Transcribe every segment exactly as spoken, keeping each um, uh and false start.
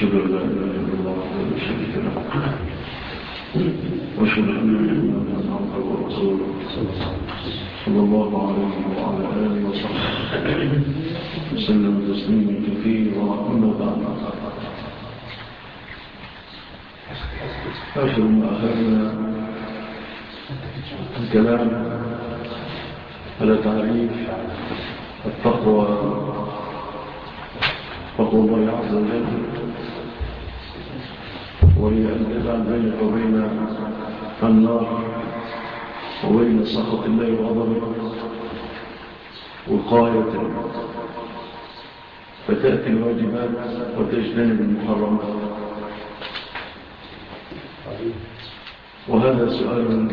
أشهد أن لا إله إلا الله وحده لا شريك له وأشهد أن محمدا عبده ورسوله صلى الله عليه وعلى آله وصحبه وسلم تسليما كثيرا. أما بعد، آخر ما أخذنا الكلام على تعريف التقوى، تقوى الله عز وجل، وهي أن تجعل بينك وبين النار وبين سخط الله وغضبه وقاية، فتأتي الواجبات وتجتنب المحرمات. وهذا سؤال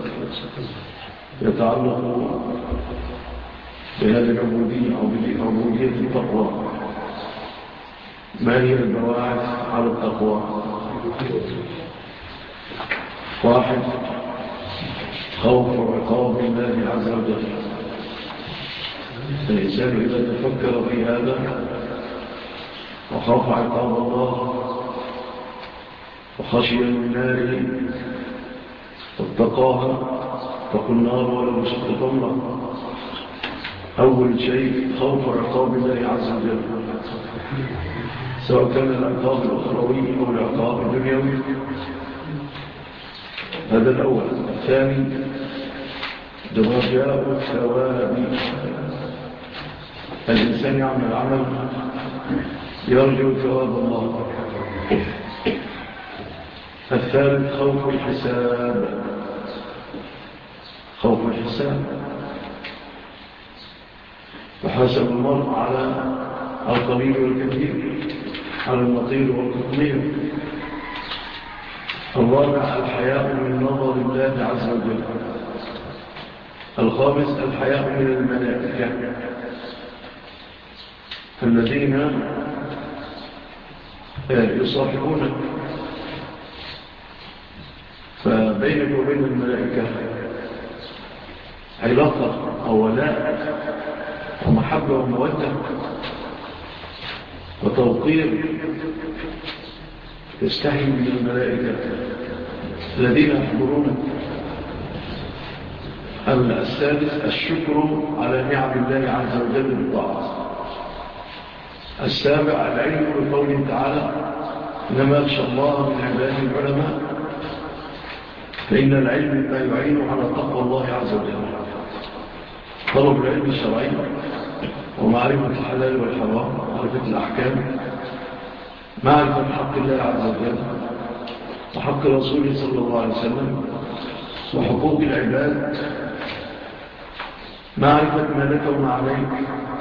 يتعلق بهذه العبودية أو بعبودية التقوى. ما هي البواعث على التقوى؟ واحد، خوف عقاب الله عز وجل. الإنسان إذا تفكر في هذا وخاف عقاب الله وخشي من ناره واتقاها، اتقوا النار ولو بشق تمرة. أول شيء خوف عقاب الله عز وجل، سواء كان العقاب الأخروي أو العقاب الدنيوي. هذا الأول. الثاني، رجاء الثواب. الإنسان يعمل عمل يرجو ثواب الله. الثالث، خوف الحساب. خوف الحساب، وحاسب المرء على القليل والكثير، على النطير والتطمير. الرابع، الحياء من نظر الله عز وجل. الخامس، الحياء من الملائكة الذين يصاحبونك، فبينك وبين الملائكة علاقة أو ولاء ومحبة ومودة وتوقير، تستحي من الملائكة الذين يحضرونك. السادس، الشكر على نعم الله عز وجل بالطاعة. السابع، العلم بقوله تعالى إنما يخشى الله من عباده العلماء، فإن العلم ما يعين على تقوى الله عز وجل. طلب العلم الشرعي ومعرفة الحلال والحرام، معرفة الأحكام، معرفة حق الله عز وجل وحق رسوله صلى الله عليه وسلم وحقوق العباد، معرفة ما لك وما عليك،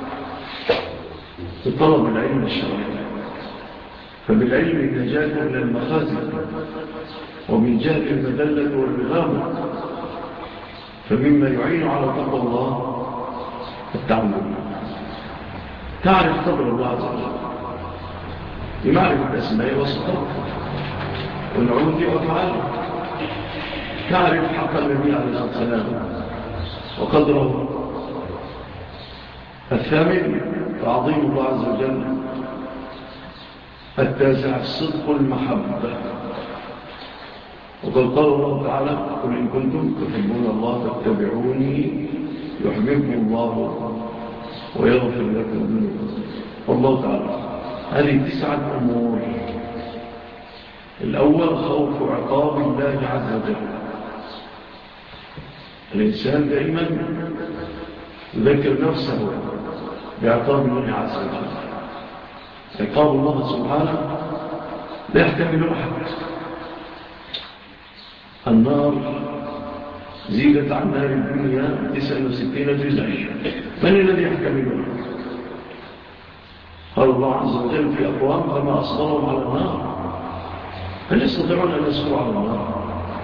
بطلب العلم الشرعي. فبالعلم النجاة من المخازن، وبالجهل المذلة والبغامة. فمما يعين على تقوى الله التعلم، تعرف قدر الله عز وجل بمعرفة أسماء وصفات ونعود وأفعاله، تعرف حق النبي عليه الصلاة والسلام وقدره. الثامن، تعظيم الله عز وجل. التاسع، الصدق المحبة. وقد قال الله تعالى قل إن كنتم تحبون الله فاتبعوني يحببكم الله ويغفر لكم ذنوبكم. والله تعالى هذه تسعة أمور. الأول، خوف عقاب الله عز وجل. الإنسان دائما يذكر نفسه بعقاب الله عز وجل. عقاب الله سبحانه لا يحتمل أحد. النار زيدت عن نار الدنيا تسعة وستين جزءا، من الذي يحتملها؟ قال الله عز وجل في أقوام فما أصبرهم على النار، هل يستطيعون أن يصبروا على النار؟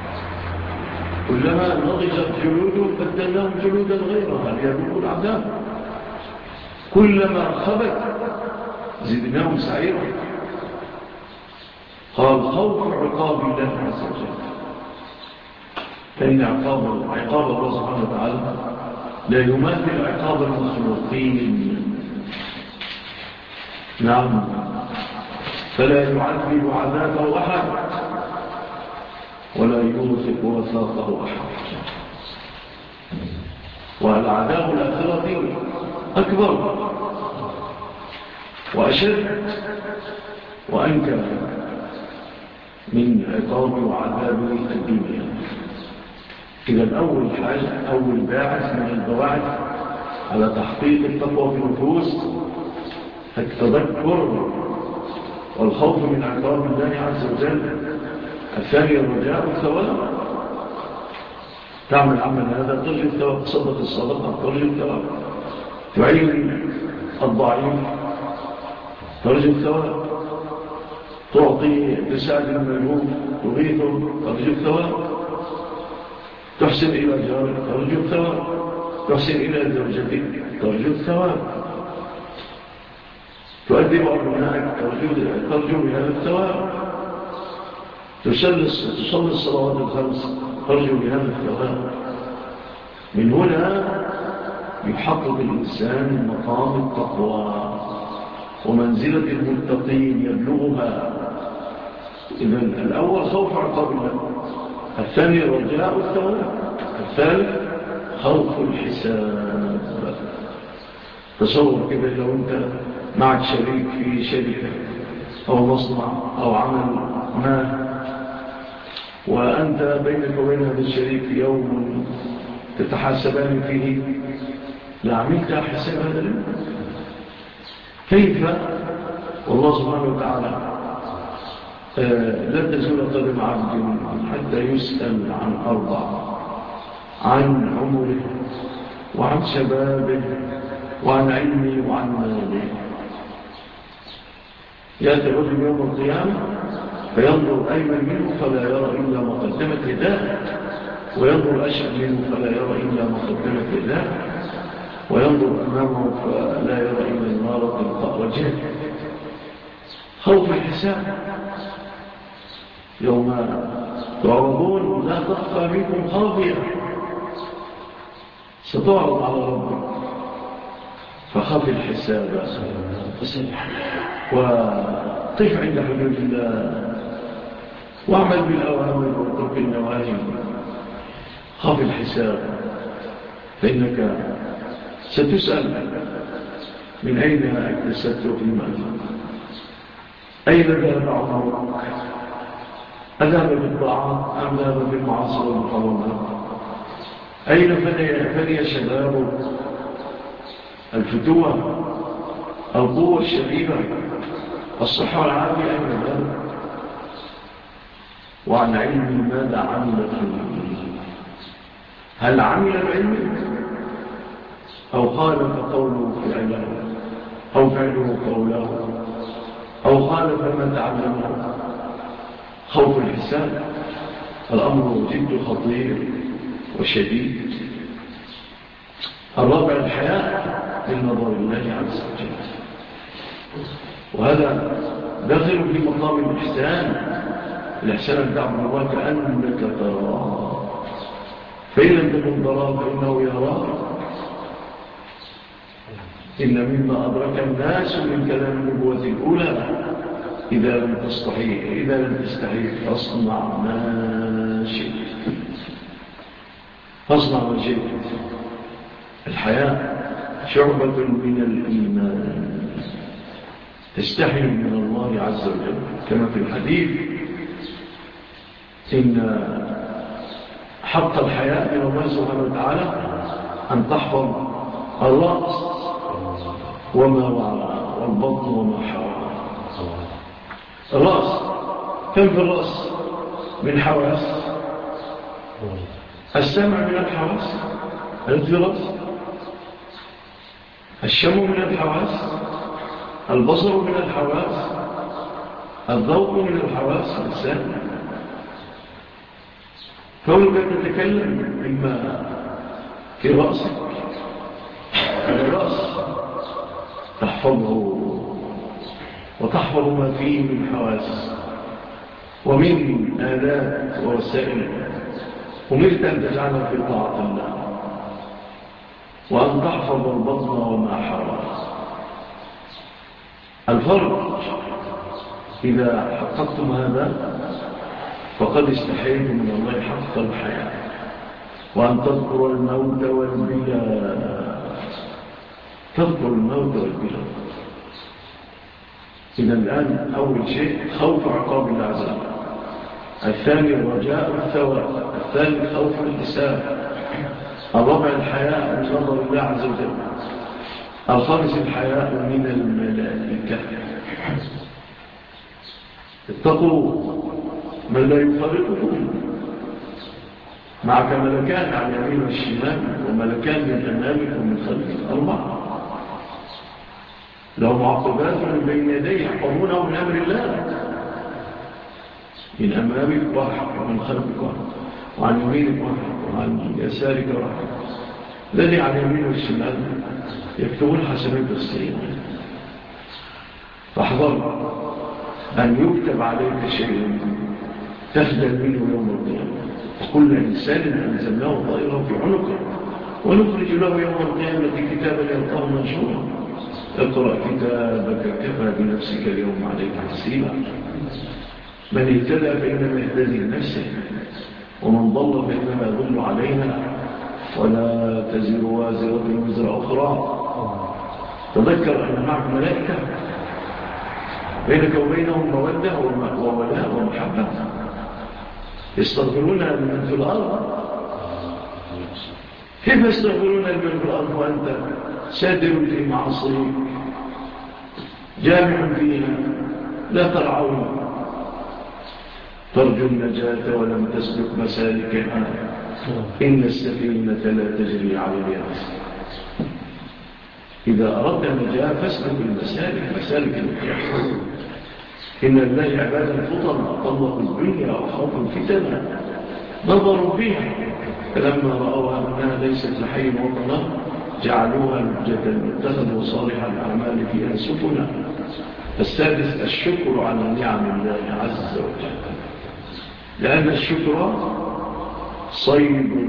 كلما نضجت جلودهم بدلناهم جلودا غيرها ليذوقوا العذاب، كلما خبت زدناهم سعيرا. قال خوف عقاب الله عز وجل، فإن عقاب عقاب الله سبحانه وتعالى لا يماثل عقاب المخلوقين. نعم، فلا يعذب عذابه أحد ولا يوثق وثاقه أحد. والعذاب الآخرة أكبر وأشد وأنكر من عقاب وعذاب الدنيا. إذا أول حاجة أول باعث من البواعث على تحقيق التقوى في النفوس التذكر والخوف من عقاب الله عز وجل. الثاني الرجاء الثواب، تعمل عمل هذا ترجو الثواب، تصدق الصدقة ترجو الثواب، تعين الضعيف ترجو الثواب، تعطي تساعد الملهوف تغيثه ترجو الثواب، تحسن إلى جارك ترجو الثواب، تحسن إلى زوجتك ترجو الثواب، تؤدب أبنائك ترجو بهذا الثواب، تصلي الصلوات الخمس ترجو بهذا الثواب. من هنا يحقق الإنسان مقام التقوى ومنزلة المتقين يبلغها. إذن الأول خوف عقاب الله، الثاني رجاء الثواب، الثالث خوف الحساب. تصور كده لو أنت معك شريك في شركة أو مصنع أو عمل ما، وأنت بينك وبين هذا الشريك يوم تتحاسبان فيه، لعملت حساب هذا اليوم كيف؟ والله سبحانه وتعالى آه لا تزول قدم عبد حتى يسأل عن أربع: عن عمره وعن شبابه وعن علمه وعن ماله. يأتي الرجل يوم القيامة فينظر أيمن منه فلا يرى إلا ما قدمت يداه، وينظر أشهد منه فلا يرى إلا ما قدمت يداه، وينظر أمامه فلا يرى إلا النار تلقاء وجهه. خوف الحساب يوم تعرضون لا تخفى منكم خافية، ستعرض على ربك فخاف الحساب وقف عند حدود الله واعمل بالأوامر واترك النواهي. خاف الحساب فإنك ستسأل من أين اكتسبت في المال، أين ذهب عمرك، أذهب بالطاعات أم ذهب بالمعاصي والمحرمات، أين فني شبابك، الفتوة القوة الشديدة الصحة والعافية أين ذهب، وعن علم ماذا عمل فيه، هل عمل العلم أو خالف قوله فعله أو فعله قوله أو خالف ما تعلمه. خوف الحساب الأمر جد خطير وشديد. الرابع الحياء من نظر الله عز وجل، وهذا داخل في مقام الإحسان. الإحسان أن تعبد الله كأنك تراه، فإن لم تكن تراه فإنه يراك. إن مما أدرك الناس من كلام النبوة الأولى: إذا لم تستحي إذا لم تستحي فاصنع ما شئت، فاصنع ما شئت. الحياة شعبة من الإيمان، تستحي من الله عز وجل كما في الحديث: إن حق الحياة من الله سبحانه وتعالى أن تحفظ الرأس وما وراء والبطن وما حوى. الرأس كم في الرأس من حواس؟ السمع من الحواس التي في الرأس، الشم من الحواس، البصر من الحواس، الذوق من الحواس السامع. كونك تتكلم مما في رأسك، الرأس تحفظه وتحفظ ما فيه من حواس ومن آلات ووسائل، أمرت أن تجعلها في طاعة الله، وأن تحفظ البطن وما حوى. الفرج إذا حققتم هذا فقد استحييتم من الله حق الحياة، وأن تذكر الموت والبلى، تذكر الموت والبلى. إذا الآن أول شيء خوف عقاب الله عز وجل، الثاني رجاء الثواب، الثالث خوف الحساب، الرابع الحياء من نظر الله عز وجل، الخامس الحياء من الملائكة. اتقوا من لا يفارقكم، معك ملكان على اليمين والشمال، وملكان من أمامك ومن خلفك، أربعة لهم معقبات من بين يديه يحفظونه من أمر الله، من أمامك واحد ومن خلفك واحد وعن يمينك واحد وعن يسارك واحد. الذي عن يمين والشمال يكتبون حسنات السيئة، فاحذر أن يكتب عليك شيء تخجل منه يوم القيامة. وكل إنسان أنزلناه طائره في عنقه ونخرج له يوم القيامة كتابا يلقاه منشورا، اقرأ كتابك كفى بنفسك اليوم عليك حسيبا. من اهتدى فإنما يهتدي لنفسه، ومن ضل فإنما يضل عليها، ولا تزر وازرة وزر أخرى. تذكر أن معك ملائكة بينك وبينهم مودة وولاء ومحبة، يستغفرون لمن في الأرض. كيف يستغفرون لمن في الأرض وأنت سادر في معصيك جامع فيها لا ترعون؟ ترجو النجاة ولم تسلك مسالكها، إن السفينة لا تجري على اليابس. إذا أردت النجاة فاسلك المسالك، مسالك النجاة. إن الله عبادا فطنا طلقوا الدنيا وخافوا الفتنة، نظروا فيها فلما رأوها أنها ليست لحي وطنا جعلوها لجة، اتخذوا صالح الأعمال فيها سفنا. السادس الشكر على نعم الله عز وجل، لأن الشكر صيد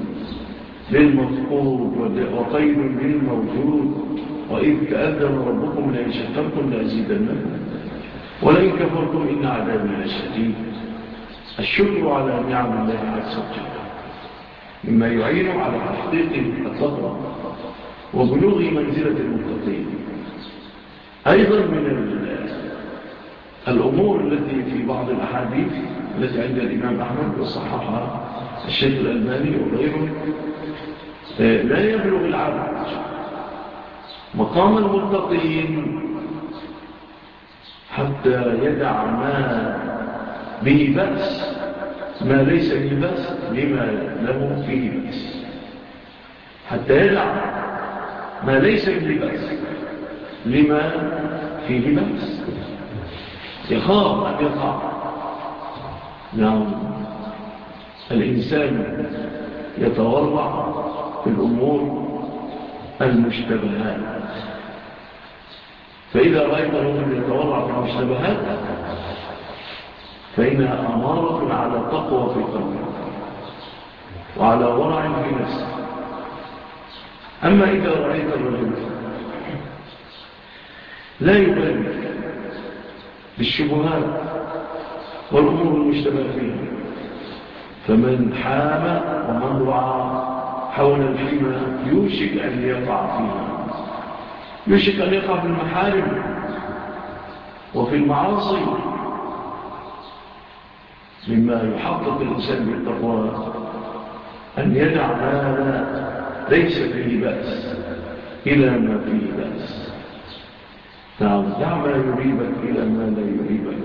للمفقود وقيد للموجود. وإذ تأذن ربكم لئن شكرتم لأزيدنكم ولئن كفرتم إن عذابي لشديد. الشكر على نعم الله عز وجل مما يعين على تحقيق التقوى وبلوغ منزلة المتقين. أيضا من الأمور التي في بعض الأحاديث التي عند الإمام أحمد وصححها الشيخ الألباني وغيره، لا يبلغ العبد مقام المتقين حتى يدع ما به بأس، ما ليس به بأس لما له فيه بأس، حتى يدع ما ليس به بأس لما فيه بأس، يخاف أن يقع. نعم، الإنسان يتورع في الأمور المشتبهات، فإذا رأيت رجل يتورع في المشتبهات فإنها أمارة على تقوى في قلبه وعلى ورع في نفسه. أما إذا رأيت الرجل لا يبالي بالشبهات والأمور المشتبه فيها، فمن حام ومن رعى حول الحمى يوشك أن يقع فيها، يوشك أن يقع في المحارم وفي المعاصي. مما يحقق الإنسان بالتقوى أن يدع ما لا ليس فيه بأس إلى ما فيه بأس. دع ما يريبك إلى ما لا يريبك.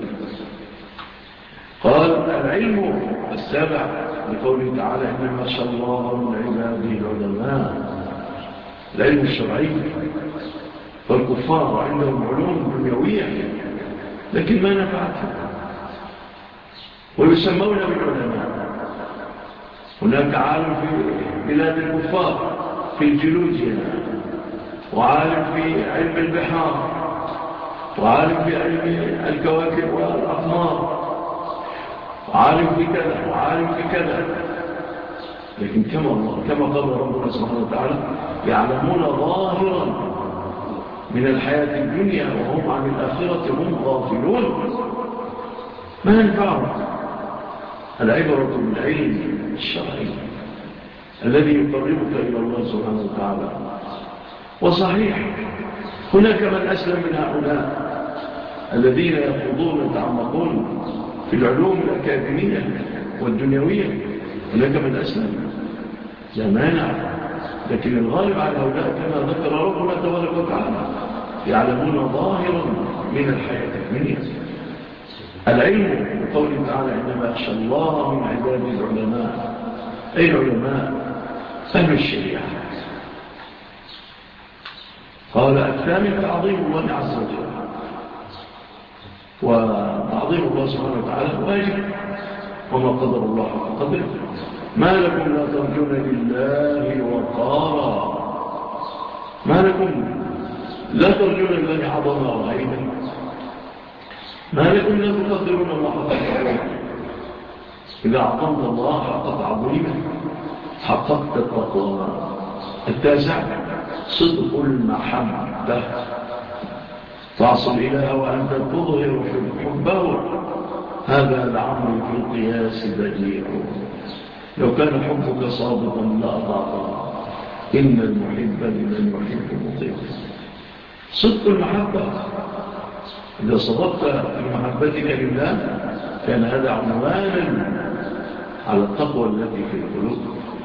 قال العلم السابع لقوله تعالى إنما يخشى الله من عباده العلماء، العلم الشرعي. فالكفار عندهم علوم دنيوية لكن ما نفعتهم ويسمون بالعلماء. هناك عالم في بلاد الكفار في الجيولوجيا، وعالم في علم البحار، وعالم في علم الكواكب والأقمار، وعالم في كذا وعالم في كذا. لكن كما كما قال ربنا سبحانه وتعالى يعلمون ظاهرا من الحياة الدنيا وهم عن الآخرة هم غافلون. ما ينفعه. العبرة بالعلم الشرعي الذي يقربك إلى الله سبحانه وتعالى. وصحيح هناك من أسلم من هؤلاء الذين يخوضون يتعمقون في العلوم الأكاديمية والدنيوية، هناك من أسلم لا مانع، لكن الغالب على هؤلاء كما ذكر ربنا تبارك وتعالى يعلمون ظاهرا من الحياة الدنيا. العلم بقوله تعالى إنما يخشى الله من عباده العلماء، أي العلماء أهل الشريعة. قال الثامن تعظيم الله عز وجل، وتعظيم الله سبحانه وتعالى واجب، وما قدر الله حق قدره. ما لكم لا ترجون لله وقارا، ما لكم لا ترجون لله عظمة وعيدا، ما لكم لا تقدرون الله حق قدره. إذا عظمت الله حق تعظيمه حققت التقوى. التاسع صدق المحبة، تعصل إله وأنت تظهر حبه، هذا العمل في القياس بديع. لو كان حبك صادقا لأطاعته، إن المحب لمن يحب مطيع. صدق المحبة، إذا صدقت في محبتك لله كان هذا عنوانا على التقوى التي في القلوب.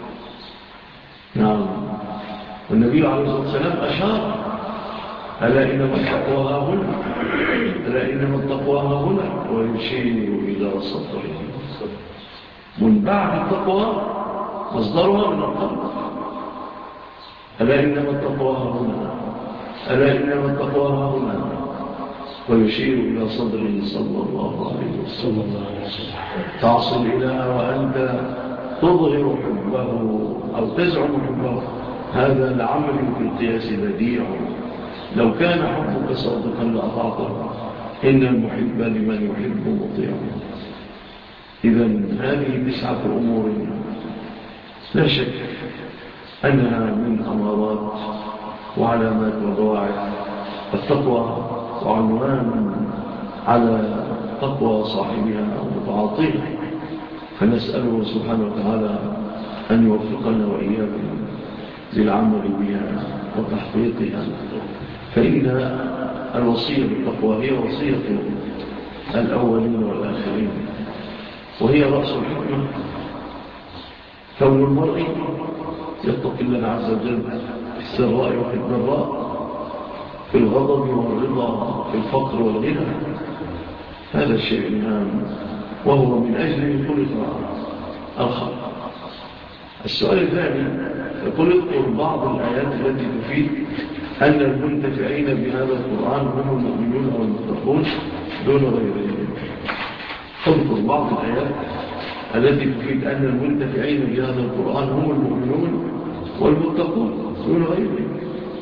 نعم، والنبي عليه الصلاة والسلام أشار ألا إنما التقوى ها هنا، ألا إنما التقوى ها هنا، ويشير إلى صدره. من بعد التقوى مصدرها من القلب. ألا إنما التقوى ها هنا، ألا إنما التقوى ها هنا، ويشير إلى صدره صلى الله عليه وسلم. تعصي الإله وأنت تظهر حبه أو تزعم حبه، هذا العمل في القياس بديع. لو كان حبك صادقا لأطعته، إن المحب لمن يحب مطيع. إذن هذه تسعة أمور لا شك أنها من أمارات وعلامات وضواعف التقوى، وعنوان على تقوى صاحبها وتعاطيها. فنسأله سبحانه وتعالى أن يوفقنا وإياكم للعمل بها وتحقيقها، فإن الوصية بالتقوى هي وصية الأولين والآخرين، وهي رأس الحكمة. كون المرء يتقي الله عز وجل في السراء وفي الضراء، في الغضب والرضا، في الفقر والغنى، هذا الشيء هام، وهو من أجل خلق الخلق. السؤال الثاني يقول اذكر بعض الآيات التي تفيد أن المنتفعين بهذا القرآن هم المؤمنون أو المتقون دون غيرهم. اذكر بعض الآيات التي تفيد أن المنتفعين بهذا القرآن هم المؤمنون والمتقون دون غيرهم.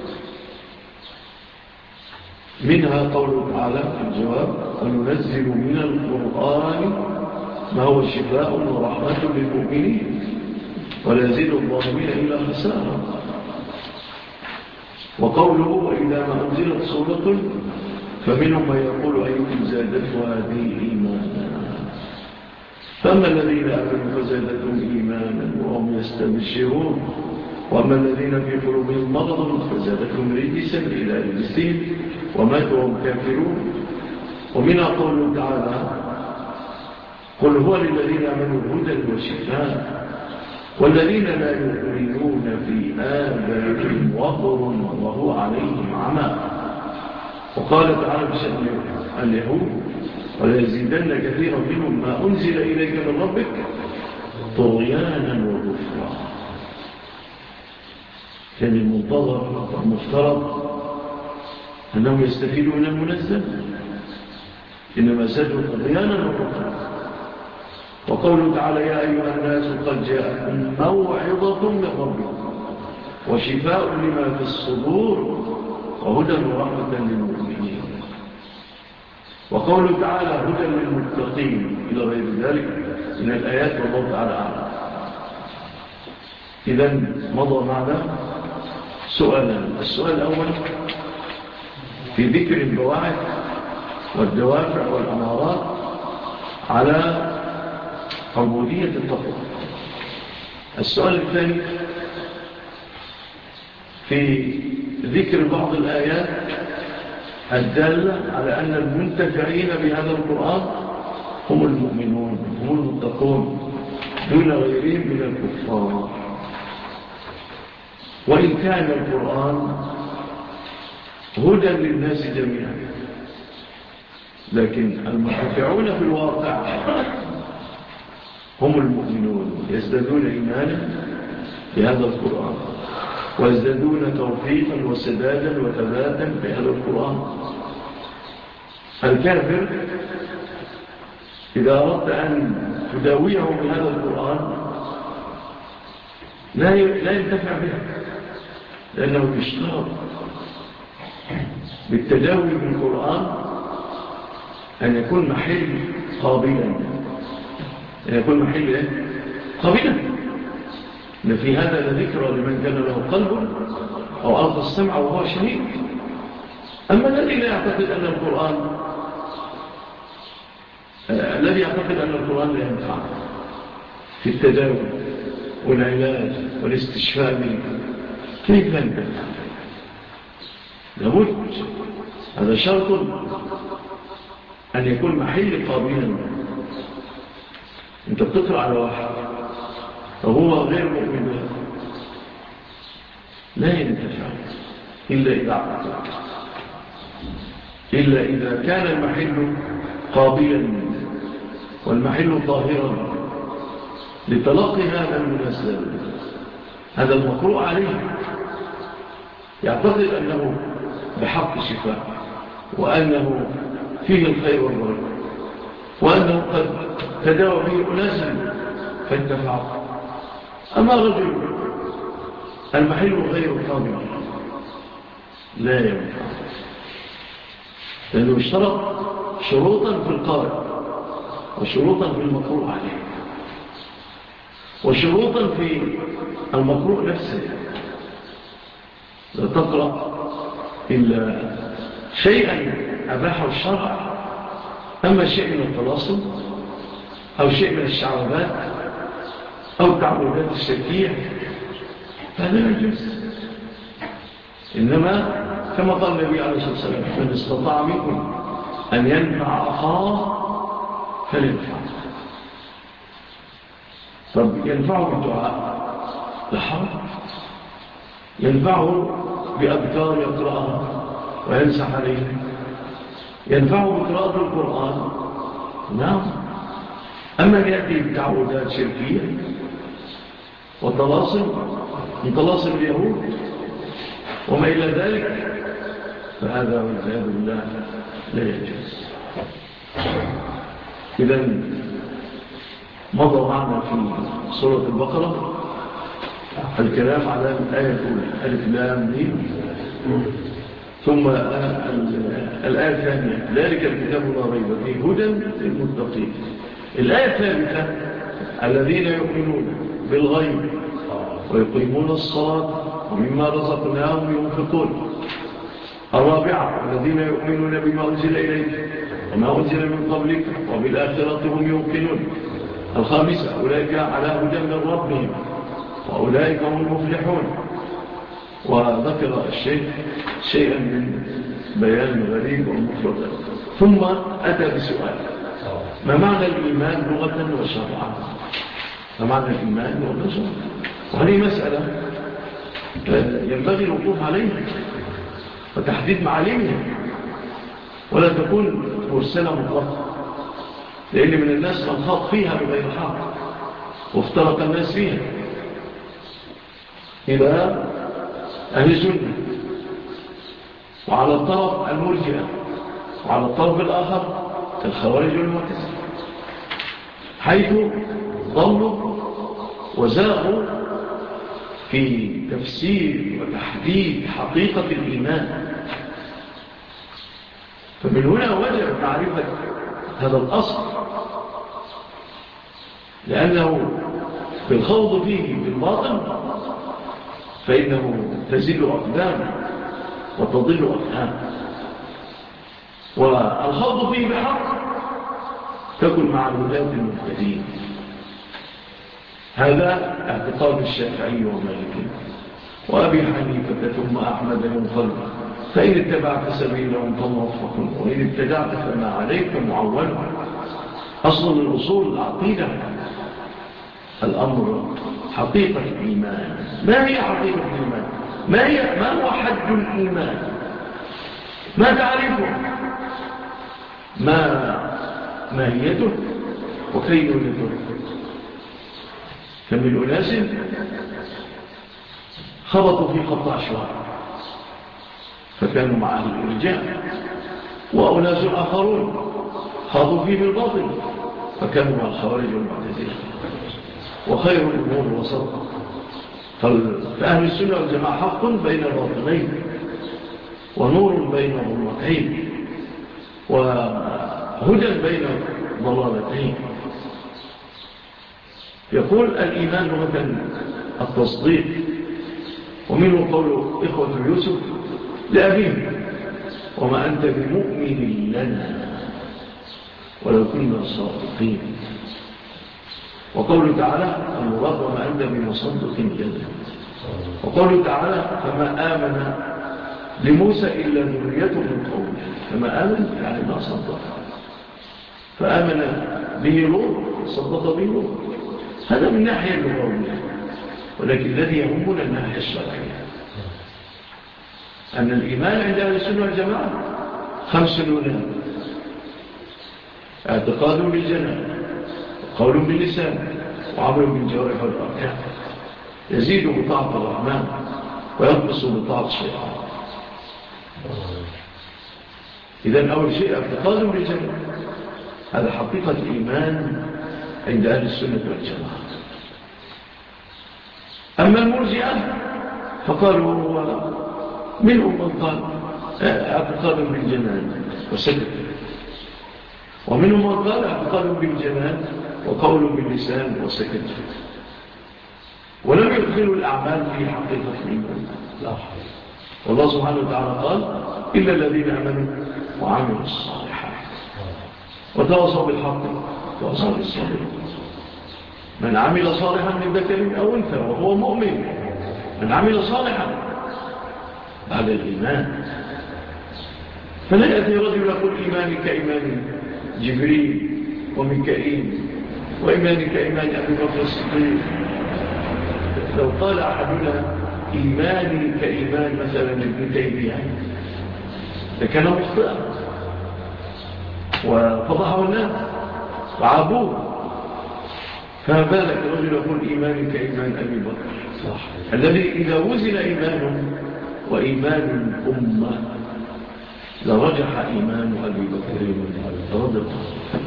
منها قوله تعالى في الجواب وننزل من القرآن ما هو شفاء ورحمة للمؤمنين ولا يزيد الظالمين إلا خسارا. وقوله وإذا ما أنزلت سورة فمنهم من يقول أيكم زادته هذه إيمانا، فأما الذين آمنوا فزادتهم إيمانا وهم يستبشرون، وأما الذين في قلوبهم مرض فزادتهم رجسا إلى رجسهم وماتوا وهم كافرون. ومنها قوله تعالى قل هو للذين آمنوا هدى وشفاء والذين لا يؤمنون في آذانهم وقر وهو عليهم عمى. وقال تعالى بشأن اليهود ولا يزيدن كثيرا منهم ما أنزل إليك من ربك طغيانا وكفرا. كان المنتظر المفترض أنهم يستفيدوا من المنزل، إنما زادوا طغيانا وكفرا. وقوله تعالى يا أيها الناس قد جاءكم موعظة من ربكم وشفاء لما في الصدور وهدى ورحمة للمؤمنين. وقوله تعالى هدى للمتقين إلى غير ذلك من الآيات والله تعالى أعلم. إذن مضى معنا سؤالان. السؤال الأول في ذكر البواعث والدوافع والأمارات على عبودية التقوى. السؤال الثاني في ذكر بعض الآيات الدالة على أن المنتفعين بهذا القرآن هم المؤمنون، هم المتقون دون غيرهم من الكفار. وإن كان القرآن هدى للناس جميعا، لكن المنتفعون في الواقع هم المؤمنون، يزدادون إيمانا بهذا القرآن، ويزدادون توفيقا وسدادا وثباتا بهذا القرآن. الكافر إذا أردت أن تداويه بهذا القرآن لا لا ينتفع به، لأنه يشترط بالتداوي بالقرآن أن يكون محل قابلا، أن يكون محل إيه؟ قابلا. إن في هذا لذكرى لمن كان له قلب أو ألقى السمع وهو شهيد. أما الذي لا يعتقد أن القرآن آه، الذي يعتقد أن القرآن لا ينفع في التداوي والعلاج والاستشفاء منه، كيف ينفع؟ لابد، هذا شرط أن يكون محل قابلا. أنت بتقرأ على واحد وهو غير مؤمن بها، لا ينتفع إلا إذا عقل، إلا إذا كان المحل قابلا والمحل طاهرا لتلقي هذا المنزل، هذا المقروء عليه، يعتقد أنه بحق شفاء، وأنه فيه الخير والبركة، وأنه قد تداوى به أناس فانتفع. أما رجل المحل غير قابل لا ينفع، لأنه اشترط شروطا في القارئ، وشروطا في المقروء عليه، وشروطا في المقروء نفسه. لا تقرأ إلا شيئا أباحه الشرع، أما شيء من الطلاسم أو شيء من الشعوذات أو التعوذات الشركية فهذا لا يجوز. إنما كما قال النبي عليه الصلاة والسلام: من استطاع منكم أن ينفع أخاه فلينفع. طب ينفعه بالدعاء لا حرج، ينفعه بأذكار يقرأها ويمسح عليه، ينفعه بقراءة القرآن، نعم. أما يأتي بتعوذات شركية وطلاسم من طلاسم اليهود وما إلى ذلك فهذا والعياذ بالله لا يجوز. إذن مضى معنا في سورة البقرة الكلام على الآية الأولى ألف لام ميم، ثم الآية الثانية ذلك الكتاب لا ريب فيه هدى للمتقين. الآية الثالثة الذين يؤمنون بالغيب ويقيمون الصلاة ومما رزقناهم ينفقون. الرابعة الذين يؤمنون بما أنزل إليك وما أنزل من قبلك وبالآخرة هم يوقنون. الخامسة أولئك على هدى من ربهم وأولئك هم المفلحون. وذكر الشيخ شيئا من بيان الغريب والمفرد، ثم أتى بسؤال: ما معنى الإيمان لغة وشرعا؟ ما معنى الإيمان لغة وشرعا؟ وهذه مسألة ينبغي الوقوف عليها وتحديد معالمها، ولا تكون مرسلة مطلقة، لأن من الناس من خاض فيها بغير حق وافترق الناس فيها إلى أهل السنة، وعلى الطرف المرجئة، وعلى الطرف الآخر الخوارج والمعتزلة، حيث ضلوا وزاغوا في تفسير وتحديد حقيقة الإيمان. فمن هنا وجب معرفة هذا الأصل، لأنه بالخوض فيه بالباطل فإنه تزل أقدام وتضل أفهام، والخوض فيه بحق تكن مع الولاة المهتدين. هذا اعتقاد الشافعي ومالك وأبي حنيفة ثم أحمد ينقل. فإن اتبعت سبيلهم فموفق وإن ابتدعت فما عليك معول. أصل الأصول العقيدة الأمر حقيقة الإيمان. ما هي حقيقة الإيمان؟ ما, هي ما هو حد الإيمان؟ ما تعرفه؟ ما ماهيته وكيفيته؟ فمن أناس خبطوا في خط أشوار فكانوا مع أهل الإرجاء، وأناس آخرون خاضوا فيه بالباطل فكانوا مع الخوارج والمعتزلة. وخير الأمور وسط. فأهل السنة والجماعة حق بين الباطلين ونور بين ظلمتين وهدى بين ضلالتين. يقول الإيمان لغة التصديق، ومنه قول إخوة يوسف لأبيه وما أنت بمؤمن لنا ولو كنا صادقين. وقوله تعالى المراد وما أنت بمصدق لنا. وقوله تعالى فما آمن لموسى إلا ذريته من قومه. فما آمن يعني ما صدق، فآمن به لوط صدق به لوط. هذا من ناحية اللغوية، ولكن الذي يهمنا الناحية الشرعية أن الإيمان عند أهل السنة والجماعة خمس نونات: اعتقاد بالجنان، قول باللسان، وعمل بالجوارح والأركان، يزيد بطاعة الرحمن وينقص بطاعة الشيطان. إذن أول شيء اعتقاد بالجنان، هذا حقيقة الإيمان عند أهل السنة والجماعة. أما المرجئة فقالوا منهم من قال اعتقاد بالجنان وسكت، ومنهم من قال اعتقاد بالجنان وقول باللسان وسكت، ولم يدخلوا الأعمال في حقيقة الإيمان. لا. والله سبحانه وتعالى قال إلا الذين آمنوا وعملوا الصالحات وتواصوا بالحق وتواصوا بالصبر. من عمل صالحا من ذكر أو أنثى وهو مؤمن، من عمل صالحا على الإيمان. فلا يأتي رجل يقول إيماني كإيمان جبريل وميكائيل وإيماني كإيمان أبي بكر الصديق. لو قال أحدنا إيماني كإيمان مثلا ابن تيمية لكان مخطئا وفضحه الناس وعابوه. فما بالك رجل يقول إيماني كإيمان أبي بكر صح. الذي إذا وزن إيمانه وإيمان الأمة لرجح إيمان أبي بكر رضي الله عنه.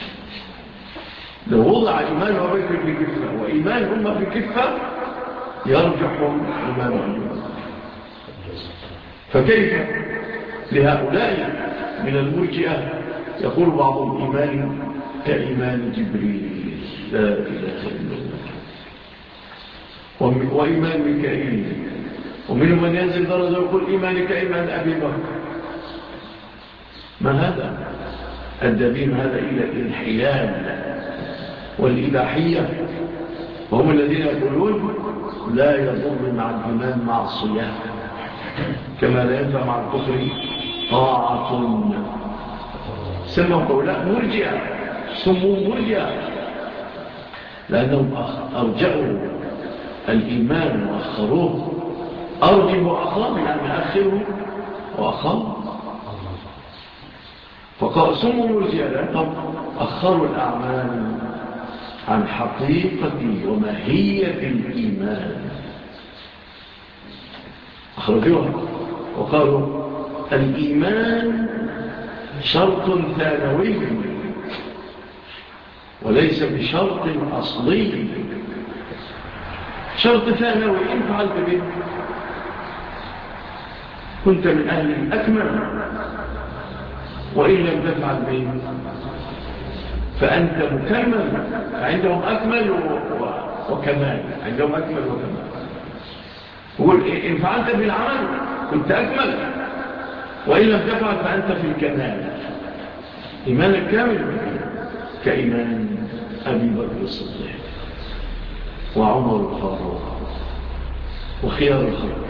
لو وضع إيمان أبي بكر في كفة وإيمان الأمة في كفة يرجح إيمان أبي بكر. فكيف لهؤلاء من المرجئة يقول بعضهم إيمان كإيمان جبريل لا إله إلا الله، وإيمان ميكائيل، ومنهم من ينزل درجة يقول إيمان كإيمان أبي بكر. ما هذا؟ الدبيم هذا إلى الانحلال والإباحية، وهم الذين يقولون لا يضر مع الإيمان معصية كما لا ينفع مع الكفر طاعة. سموا هؤلاء مرجئة، سموا مرجئة لأنهم أرجعوا الإيمان وأخروه. أرجب وأخام يعني أخره وأخام، فقال سموا مرجئة لأنهم أخروا الأعمال عن حقيقة وماهية الإيمان، أخرجوها وقالوا الإيمان شرط ثانوي وليس بشرط أصلي. شرط ثانوي إن فعلت به كنت من أهل الأكمل، وإن لم تفعل به فأنت مكمل. عندهم أكمل وكمال، عندهم أكمل وكمال. يقول إن فعلت بالعمل كنت أكمل، وإن لم تفعل فأنت في الكمال، إيمانك كامل. كإيمان أبي بكر الصديق وعمر الفاروق وخيار الخلق.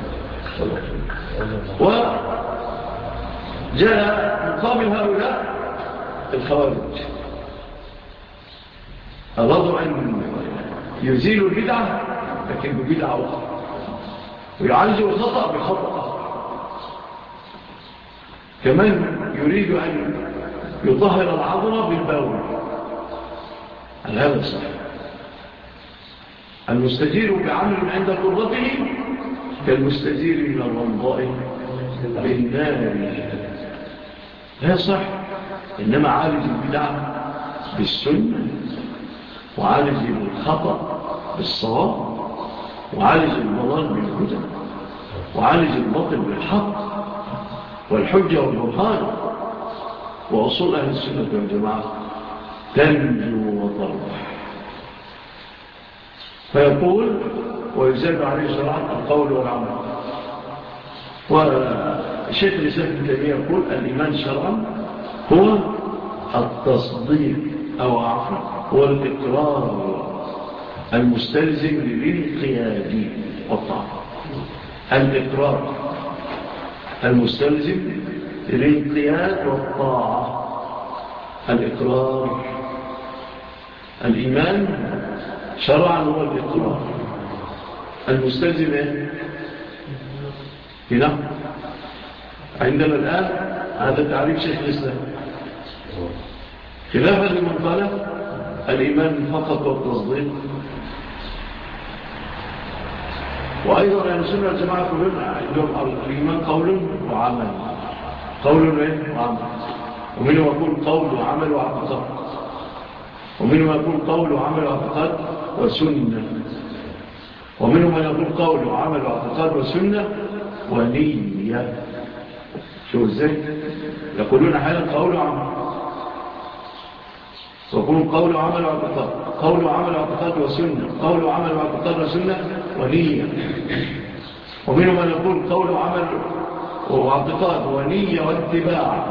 وجاء مقابل هؤلاء الخوارج أرادوا أن يزيلوا البدعة لكن ببدعة أخرى، ويعالجوا الخطأ بخطأ. كمان يريد أن يطهر العظمة بالبول. هذا صح. المستجير بعمل عند قربته كالمستجير من الرمضاء بالنار. لا صح. إنما عالج البدعة بالسنة، وعالج الخطأ بالصواب، وعالج الضلال بالهدى، وعالج الباطل بالحق والحجة والبرهان. وأصول أهل السنة والجماعة تنجو وتربح. فيقول ويزاد عليه شرعا القول والعمل. وشيخ الإسلام ابن تيمية يقول الإيمان شرعا هو التصديق أو عفوا هو الإقرار المستلزم للانقياد والطاعة. الإقرار المستلزم للانقياد والطاعة. الإقرار الإيمان شرعا هو الإقرار المستلزم هنا عندنا الآن هذا تعريف شيخ الإسلام، خلافا لمن قال الإيمان فقط والتصديق. وأيضا أهل السنة والجماعة كلهم عندهم الإيمان قول وعمل، قول وعمل، ومنهم يقول قول وعمل واعتقاد، ومنهم يقول قول وعمل واعتقاد وسنة، ومنهم من يقول قول وعمل واعتقاد وسنة ونية. شو ازاي يقولون حالا قول وعمل، ويقول قول وعمل واعتقاد، قول وعمل واعتقاد وسنة، قول وعمل واعتقاد وسنة ونية. ومنهم من يقول قول وعمل واعتقاد ونية واتباع.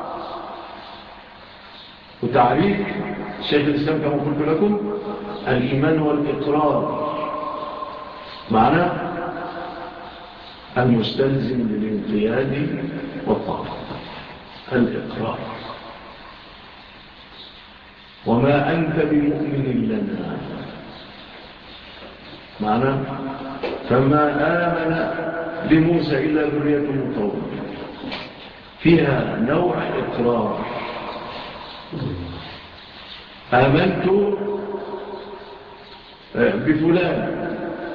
وتعريف الشيخ الإسلام كما قلت لكم الإيمان والإقرار معنى المستلزم للانقياد والطاعة. الإقرار وما أنت بمؤمن لنا معنى فما آمن لموسى إلا ذرية مطورة فيها نوع إقرار. آمنت بفلان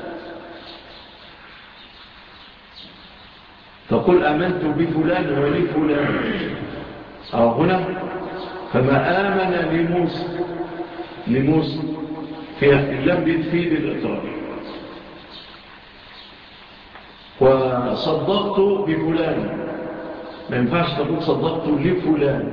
تقول آمنت بفلان ولفلان أو هنا فما آمن لموسى لموسى فيها لم بتفيد الإقرار. وصدقت بفلان ما ينفعش تقول صدقت لفلان،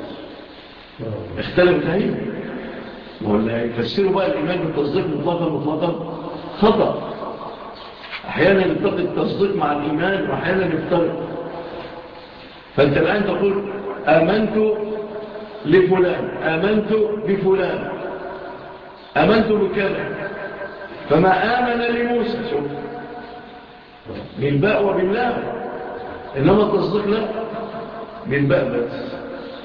اختلف هاي ولا يفسروا بقى الإيمان بالتصديق مطلقا مطلقا خطأ. أحيانا يلتقي التصديق مع الإيمان وأحيانا يفترق. فأنت الآن تقول آمنت لفلان، آمنت بفلان، آمنت بكذا، فما آمن لموسى شوف بالباء وبالله، إنما التصديق لا بالباء بس.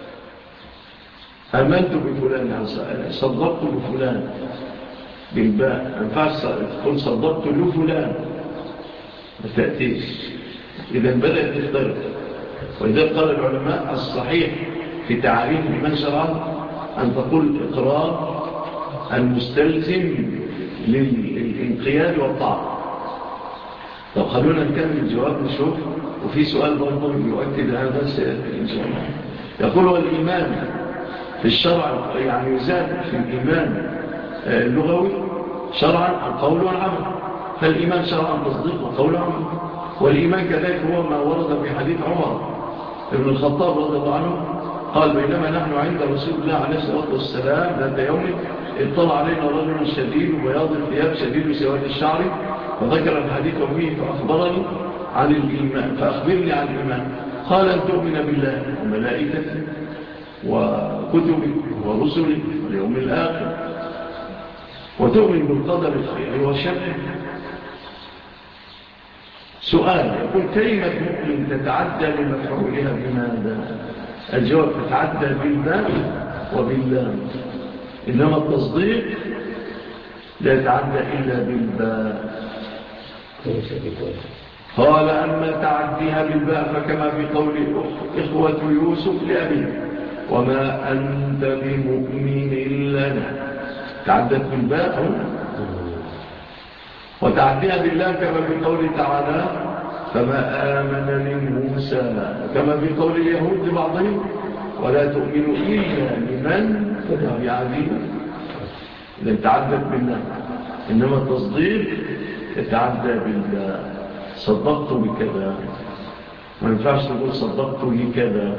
آمنت بفلان صدقت بفلان بالباء، ما ينفعش تقول صدقت لفلان ما تأتيش. إذا بدأت تختلف. وإذا قال العلماء الصحيح في تعريف الإيمان شرعا أن تقول إقرار المستلزم للانقياد والطاعة. طب خلونا نكمل الجواب نشوف. وفي سؤال برضه يؤكد هذا إن شاء الله. يقول والإيمان في الشرع يعني يزاد في الإيمان اللغوي شرعا القول والعمل. فالإيمان شرعا تصديق وقول وعمل. والإيمان كذلك هو ما ورد في حديث عمر ابن الخطاب رضي الله عنه قال بينما نحن عند رسول الله عليه الصلاة والسلام ذات يوم اطلع علينا رجل شديد وبياض الثياب شديد سواد الشعر فذكر الحديث وفيه فأخبرني عن الإيمان فأخبرني عن الإيمان قال أن تؤمن بالله وملائكته وكتبه ورسله واليوم الآخر، وتؤمن بالقدر الخير والشر. سؤال يقول كلمة مؤمن تتعدى لمفعولها بماذا؟ الجواب تتعدى بالباء وباللام، إنما التصديق لا يتعدى إلا بالباء. قال أما تعديها بالباء فكما في قول إخوة يوسف لأبيه وما أنت بمؤمن لنا، تعدت بالباء. وتعديها بالله كما في قول تعالى فما آمن لموسى، كما في قول اليهود لبعضهم ولا تؤمنوا إلا لمن تبع عزيزا، إذا تعدت بالله. إنما التصديق يتعدى بالله. صدقت بكذا، ما ينفعش تقول صدقت لكذا.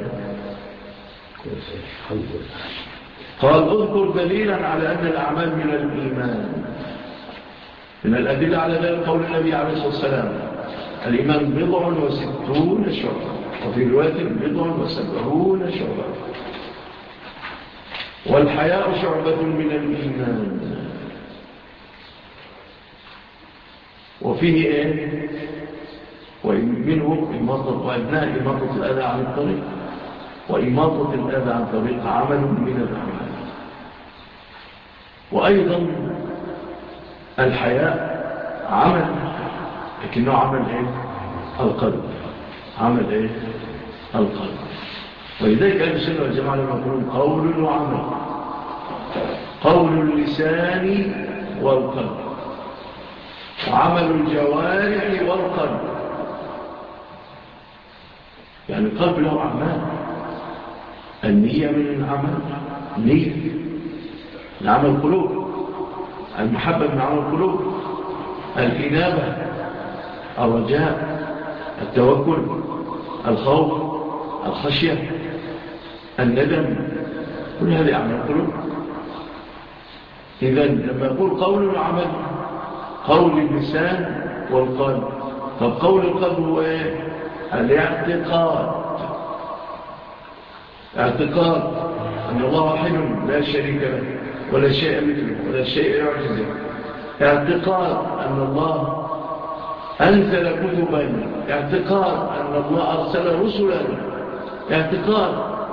قال اذكر دليلا على أن الأعمال من الإيمان. من الأدلة على ذلك قول النبي عليه الصلاة والسلام الإيمان بضع وستون شعبة، وفي رواية بضع وسبعون شعبة، والحياء شعبة من الإيمان. وفيه إيه؟ ومنه إماطة وإبناء إماطة الأذى عن الطريق، وإماطة الأذى عن طريق عمل من الأعمال. وأيضا الحياء عمل، لكنه عمل إيه؟ القلب. عمل إيه؟ القلب. ولذلك أهل السنة والجماعة لما يقولون قول وعمل، قول اللسان والقلب، وعمل الجوارح والقلب. يعني القلب له أعمال، النية من العمل، نية من عمل القلوب، المحبة من عمل القلوب، الإنابة، الرجاء، التوكل، الخوف، الخشية، الندم، كل هذه أعمال القلوب. إذن لما يقول قول وعمل، قول اللسان والقلب. طب قول القلب هو إيه؟ الاعتقاد. اعتقاد أن الله واحد لا شريك له ولا شيء مثله ولا شيء يعجزه. اعتقاد أن الله أنزل كتبا. اعتقاد أن الله أرسل رسلا. اعتقاد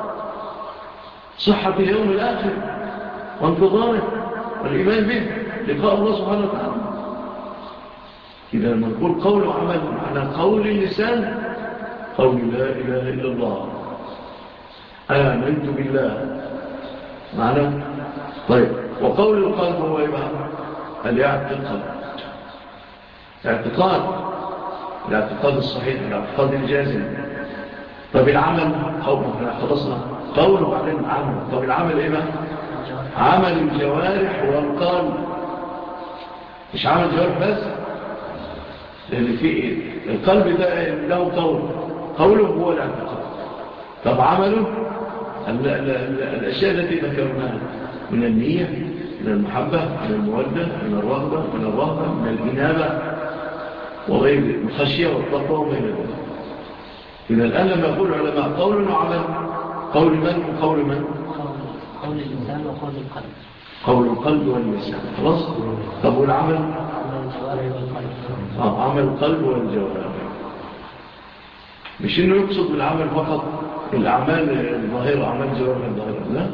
صحة اليوم الآخر وانتظاره والإيمان به لقاء الله سبحانه وتعالى. إذا لما نقول قول وعمل معنى قول اللسان قول لا إله إلا الله، آمنت بالله معنى. طيب وقول القلب هو إيه؟ الاعتقاد. اعتقاد الاعتقاد الصحيح، الاعتقاد الجازم. طب العمل خلصنا قول وبعدين عمل. طب العمل إيه بقى؟ عمل الجوارح والقلب. مش عمل الجوارح بس، لأن في إيه؟ القلب ده له قول، قوله هو الاعتقاد. طب عمله ال ال ال الأشياء التي ذكرناها من النية، من المحبة، من المودة، من الرغبة، من الرهبة، من الإنابة وغير الخشية والتقوى وغير ذلك. إذا الآن لما يقول العلماء قول وعمل، قول من وقول من؟ قول اللسان وقول القلب. قول القلب واللسان خلاص. طب والعمل؟ عمل الجوارح والقلب. آه عمل القلب والجوارح. مش إنه يقصد بالعمل فقط الأعمال الظاهرة، أعمال الجوارح الظاهرة، لا.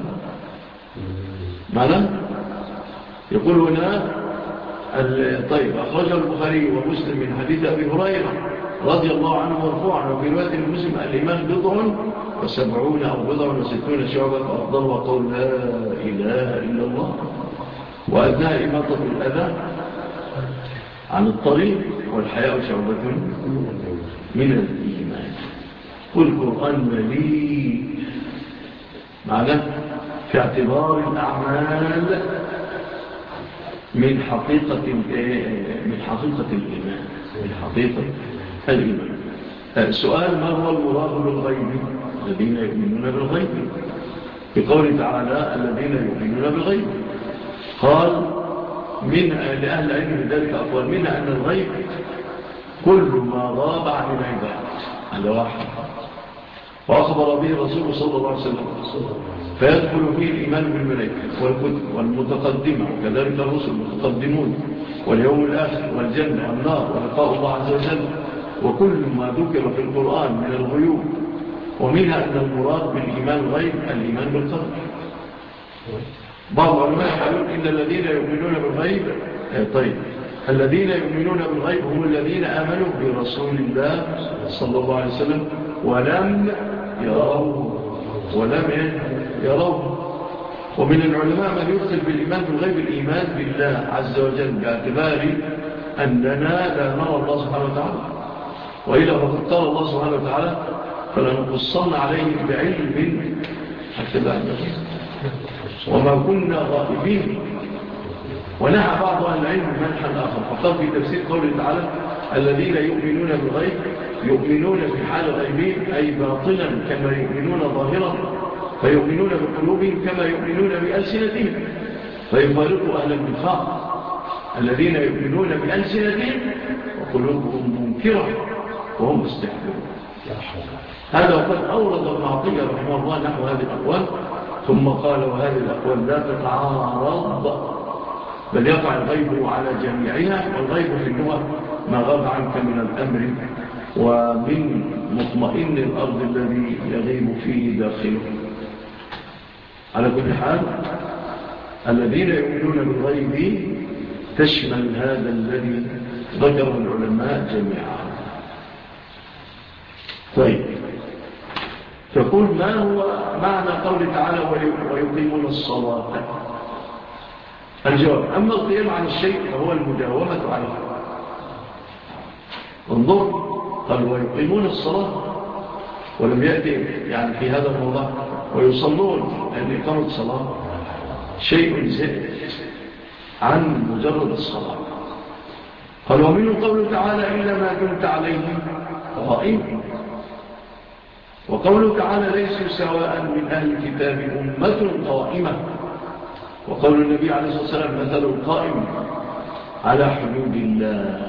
معنى يقول هنا طيب أخرجه البخاري ومسلم من حديث أبي هريرة رضي الله عنه مرفوعا، وفي رواية المسلم الإيمان بضع وسبعون أو بضع وستون شعبة، فأفضل وقول لا إله إلا الله، وأدنى إماطة الأذى عن الطريق، والحياء شعبة من الإيمان. والقرآن مليء معناه في اعتبار الأعمال من حقيقة من حقيقة الإيمان، من حقيقة الإيمان. السؤال ما هو المراد بالغيب؟ الذين يؤمنون بالغيب، بقول تعالى الذين يؤمنون بالغيب. قال من لأهل العلم بذلك أقوال، منها أن الغيب كل ما غاب عن العباد، هذا واحد. وأخبر به الرسول صلى الله عليه وسلم، فيدخل فيه الإيمان بالملائكة والكتب والمتقدمة، وكذلك الرسل المتقدمون، واليوم الآخر والجنة والنار ولقاء الله عز وجل، وكل ما ذكر في القرآن من الغيوب، ومنها أن المراد بالإيمان الغيب الإيمان بالقدر. بعض العلماء يقولون إن الذين يؤمنون بالغيب طيب الذين يؤمنون بالغيب هم الذين آمنوا برسول الله صلى الله عليه وسلم ولم يروه ولم يروه. ومن العلماء من يدخل بالإيمان بالغيب الإيمان بالله عز وجل باعتبار أننا لا نرى الله سبحانه وتعالى، وإلا فقد قال الله سبحانه وتعالى فلنقصن عليه بعلم حتى بعد وما كنا غائبين. ونهى بعض أهل العلم منحا آخر، فقال في تفسير قوله تعالى الذين يؤمنون بالغيب يؤمنون في حال غيبين أي باطنا كما يؤمنون ظاهرا، فيؤمنون بقلوبهم كما يؤمنون بألسنتهم، فيفارقوا أهل النفاق الذين يؤمنون بألسنتهم وقلوبهم منكرة وهم مستحبون. هذا وقد أورد ابن عطية رحمه الله نحو هذه الأقوال، ثم قال وهذه الأقوال لا تتعارض بل يقع الغيب على جميعها، والغيب في اللغة ما غاب عنك من الأمر ومن مطمئن الأرض الذي يغيب فيه داخله. على كل حال الذين يؤمنون بالغيب تشمل هذا الذي ذكره العلماء جميعا. طيب تقول ما هو معنى قول تعالى ويقيمون الصلاة؟ الجواب أما القيام عن الشيء فهو المداومة عليه. انظر قال ويقيمون الصلاة ولم يأتي يعني في هذا الموضوع ويصلون، لأن إقامة الصلاة شيء زائد عن مجرد الصلاة. قال ومنه قوله تعالى إلا ما دمت عليه قائم، وقوله تعالى ليسوا سواء من أهل الكتاب أمة قائمة، وقول النبي عليه الصلاة والسلام مثل القائم على حدود الله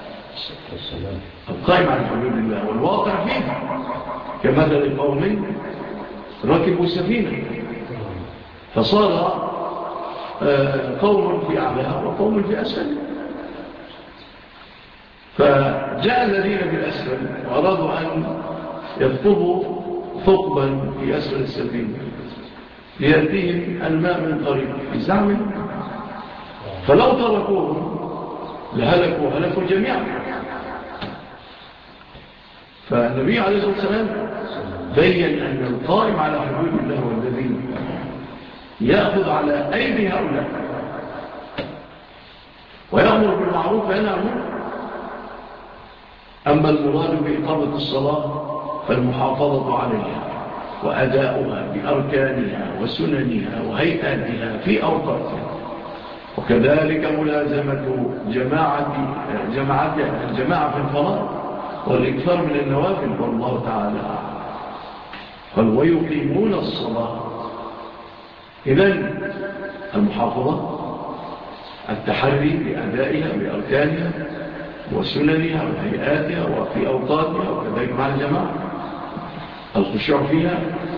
القائم على حدود الله والواقع فيه كمثل قوم ركبوا سفينة فصار قوم في أعلاها وقوم في أسفل، فجاء الذين في الأسفل وأرادوا أن يثقبوا ثقبا في أسفل السفينة ليأتيهم الماء من قريب في زعم، فلو تركوهم لهلكوا هلكوا جميعا. فالنبي عليه الصلاة والسلام بيّن أن القائم على حدود الله والذي يأخذ على أيدي هؤلاء ويأمر بالمعروف وينهى عن المنكر. أما المراد بإقامة الصلاة فالمحافظة عليها وأداؤها بأركانها وسننها وهيئاتها في أوقاتها، وكذلك ملازمة جماعة جماعة الجماعة في الفرائض والإكثار من النوافل، والله تعالى قال ويقيمون الصلاة. إذن المحافظة التحري بأدائها بأركانها وسننها وهيئاتها وفي أوقاتها، وكذلك مع الجماعة الخشوع فيها.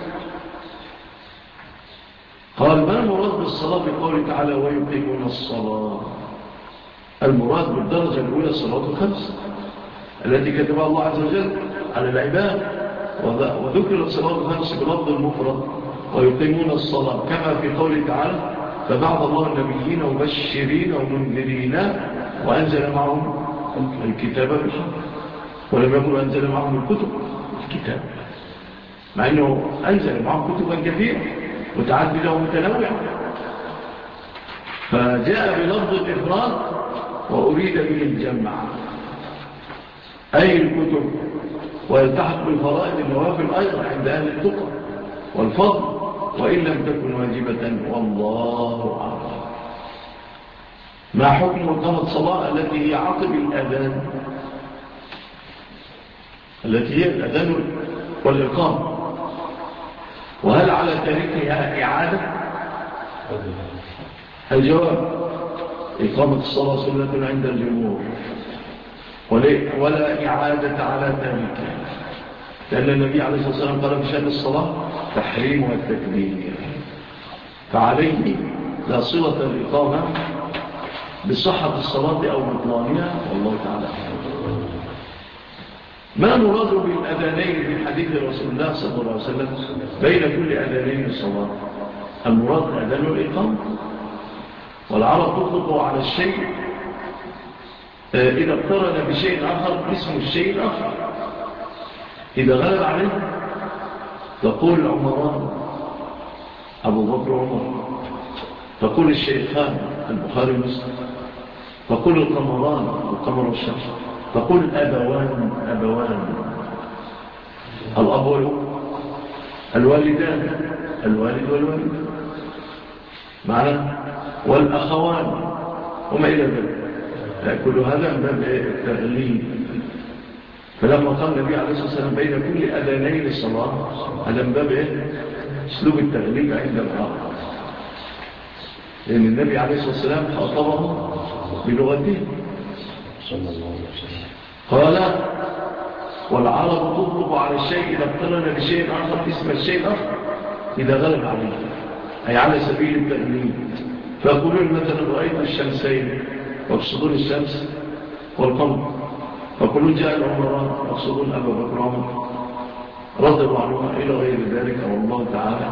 قال ما المراد بالصلاة بقوله تعالى ويقيمون الصلاة؟ المراد بالدرجة الأولى الصلاة الخمس التي كتبها الله عز وجل على العباد، وذكر الصلاة الخمس بلفظ المفرد ويقيمون الصلاة كما في قوله تعالى فبعث الله النبيين مبشرين ومنذرين وأنزل معهم الكتاب بالحق، ولم يقل أنزل معهم الكتب الكتاب، مع أنه أنزل معهم كتبا كثيرة متعددة ومتنوعة، فجاء بلفظ الإفراد وأريد به الجمع أي الكتب، ويلتحق بالفرائض النوافل أيضا عند أهل التقى والفضل وإن لم تكن واجبة والله أعلم. ما حكم إقامة الصلاة التي هي عقب الأذان التي هي الأذان والإقامة، وهل على تاركها إعادة؟ الجواب إقامة الصلاة سنة عند الجمهور ولا إعادة على تاركها، لأن النبي عليه الصلاة والسلام قال في شأن الصلاة تحريمها التكبير، فعليه لا صلة الإقامة بصحة الصلاة أو بطلانها، والله تعالى. ما مراد بالأذانين في حديث رسول الله صلى الله عليه وسلم بين كل أذانين الصلاة؟ المراد الأذان والإقامة، والعرب تطلق على الشيء إذا اقترن بشيء آخر اسم الشيء الآخر. إذا غلب عليه تقول عمران أبو بكر عمر، تقول الشيخان البخاري ومسلم، تقول القمران القمر والشمس، تقول الأبوان أبوان الأب والأم، الوالدان الوالد والوالد معنا، والأخوان وما إلى ذلك. كل هذا من باب التغليب. فلما قال النبي عليه الصلاة والسلام بين كل أذانين الصلاة، هذا من باب اسلوب التغليب عند العرب، لأن النبي عليه الصلاة والسلام خاطبه بلغته صلى الله عليه وسلم. قال والعرب تطلق على الشيء إذا اقترن بشيء آخر اسم الشيء الآخر إذا غلب عليه، أي على سبيل التغليب. فيقولون مثلا رأيت الشمسين، يقصدون الشمس والقمر، فيقولون جاء العمران، يقصدون أبا بكر عمر رضي الله عنهما إلى غير ذلك، والله تعالى.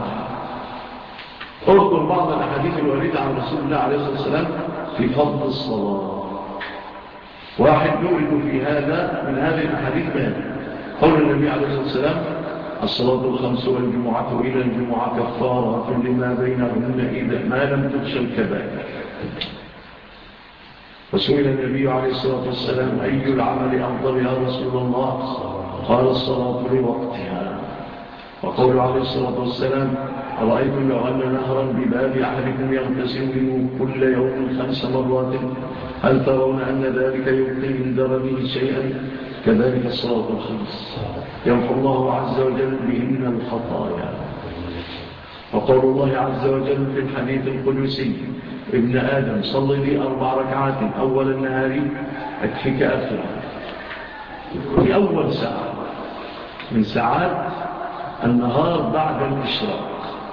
أذكر بعض الأحاديث الواردة عن رسول الله عليه الصلاة والسلام في فضل الصلاة. واحد نؤلد في هذا من هذه الأحاديث مال قول النبي عليه الصلاة والسلام الصلاة الخمس والجمعة إلى الجمعة كفارة لما بينهن إذا ما لم تخشى الكبائر. وسئل النبي عليه الصلاة والسلام أي العمل أفضل يا رسول الله؟ قال الصلاة لوقتها. وقول عليه الصلاة والسلام أرأيتم لو أن نهرا بباب أحدكم يغتسل منه كل يوم خمس مرات هل ترون أن ذلك يبقي من درنه شيئا؟ كذلك الصلاة الخمس يمحو الله عز وجل بهن الخطايا. وقول الله عز وجل في الحديث القدسي ابن آدم صل لي أربع ركعات أول النهار أكفك أثرا، في أول ساعة من ساعات النهار بعد الإشراق،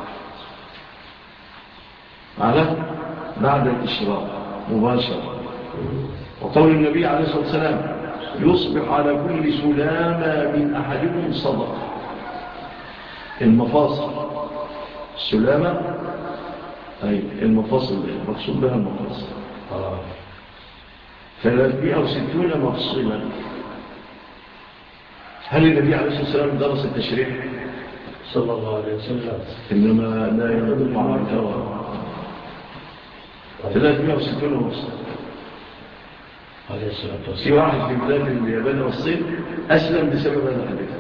على بعد الإشراق مباشرة. وقول النبي عليه الصلاة والسلام يصبح على كل سلامة من أحدكم صدقة. المفاصل السلامة أي المفاصل مقصود بها المفاصل ثلاثمائة وستون مفصلا. هل النبي عليه الصلاة والسلام درس التشريح صلى الله عليه وسلم؟ إنما لا ينطق عن الهوى. ثلاثمائة وستون مفصلا. في واحد في بلاد اليابان والصين أسلم بسبب هذا الحديث،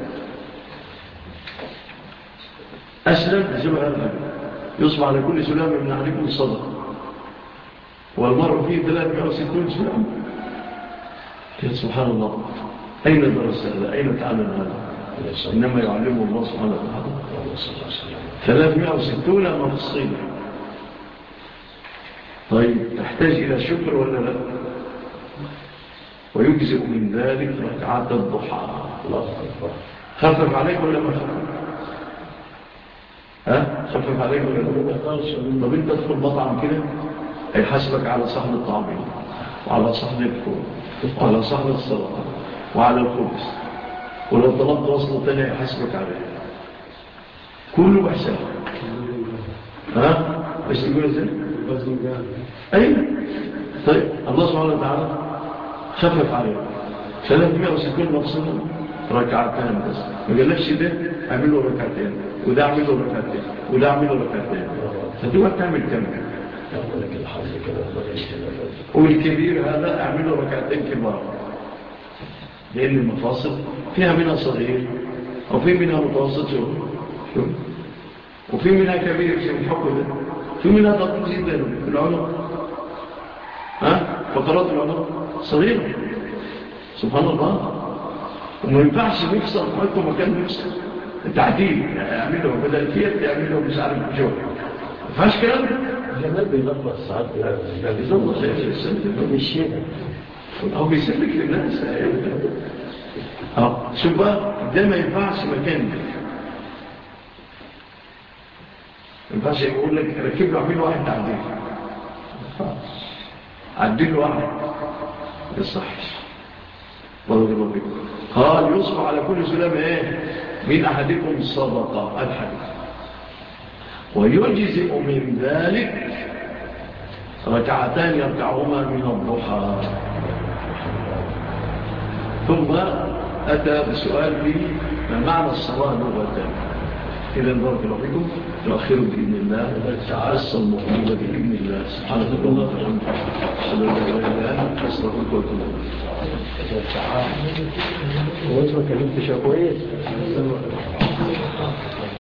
أسلم بسبب هذا الحديث. يصبح على كل سلام من أحدكم الصدقة، والمرء فيه ثلاثمائة وستون سلام. سبحان الله، أين درس هذا؟ أين تعلم هذا؟ إنما يعلمه الله سبحانه وتعالى. ثلاثمائة وستون مفصيلة. طيب تحتاج إلى شكر ولا لا؟ ويجزئ من ذلك ركعات الضحى. خفف عليك ولا ما خفف؟ ها؟ خفف عليك ولا ما؟ طب انت تدخل مطعم كده هيحاسبك على صحن الطعمين وعلى صحن الفول وعلى صحن السلطة وعلى الخبز، ولو طلبت وصلة تانية هيحاسبك عليه، كله بحساب. ها؟ ايش تقول ازاي؟ ايوه. طيب الله سبحانه وتعالى خفف عليه ثلاثمائة وستين مفصلا ركعتين بس، ما قالكش ده اعمل له ركعتين وده اعمل له ركعتين وده اعمل له ركعتين، فتبقى تعمل كم؟ والكبير هذا اعمل له ركعتين كبار، لان المفاصل فيها منها صغير وفي منها متوسط شو شو وفي منها كبير في الحكم ده، في منها ضغط جدا في العنق، ها فقرات العنق صغيرة. سبحان الله. وما ينفعش نفصل حيث مكان نفصل التعديل اعمله بدل فيت يعمله مش عارف شو، ما ينفعش كلام. جمال بيلخبط ساعات بيظل شيء السنة مش شيء، أو بيسلك للناس اه شوف بقى ده ما ينفعش مكان ده ما ينفعش يقول لك ركب له عميل واحد تعديل عدل له واحد يصحش بارك الله فيكم. قال يصبح على كل سلام ايه من احدكم صدقه الحديث ويجزئ من ذلك ركعتان يركعهما من الضحى. ثم اتى بسؤال في ما معنى الصلاه لغه. إذا بارك الله فيكم نؤخر بإذن الله حصة المقبولة بإذن الله سبحانه الله وبحمده أشهد أن لا إله إلا أنت أستغفرك وأتوب إليك. هو اسمه كلمة شكوية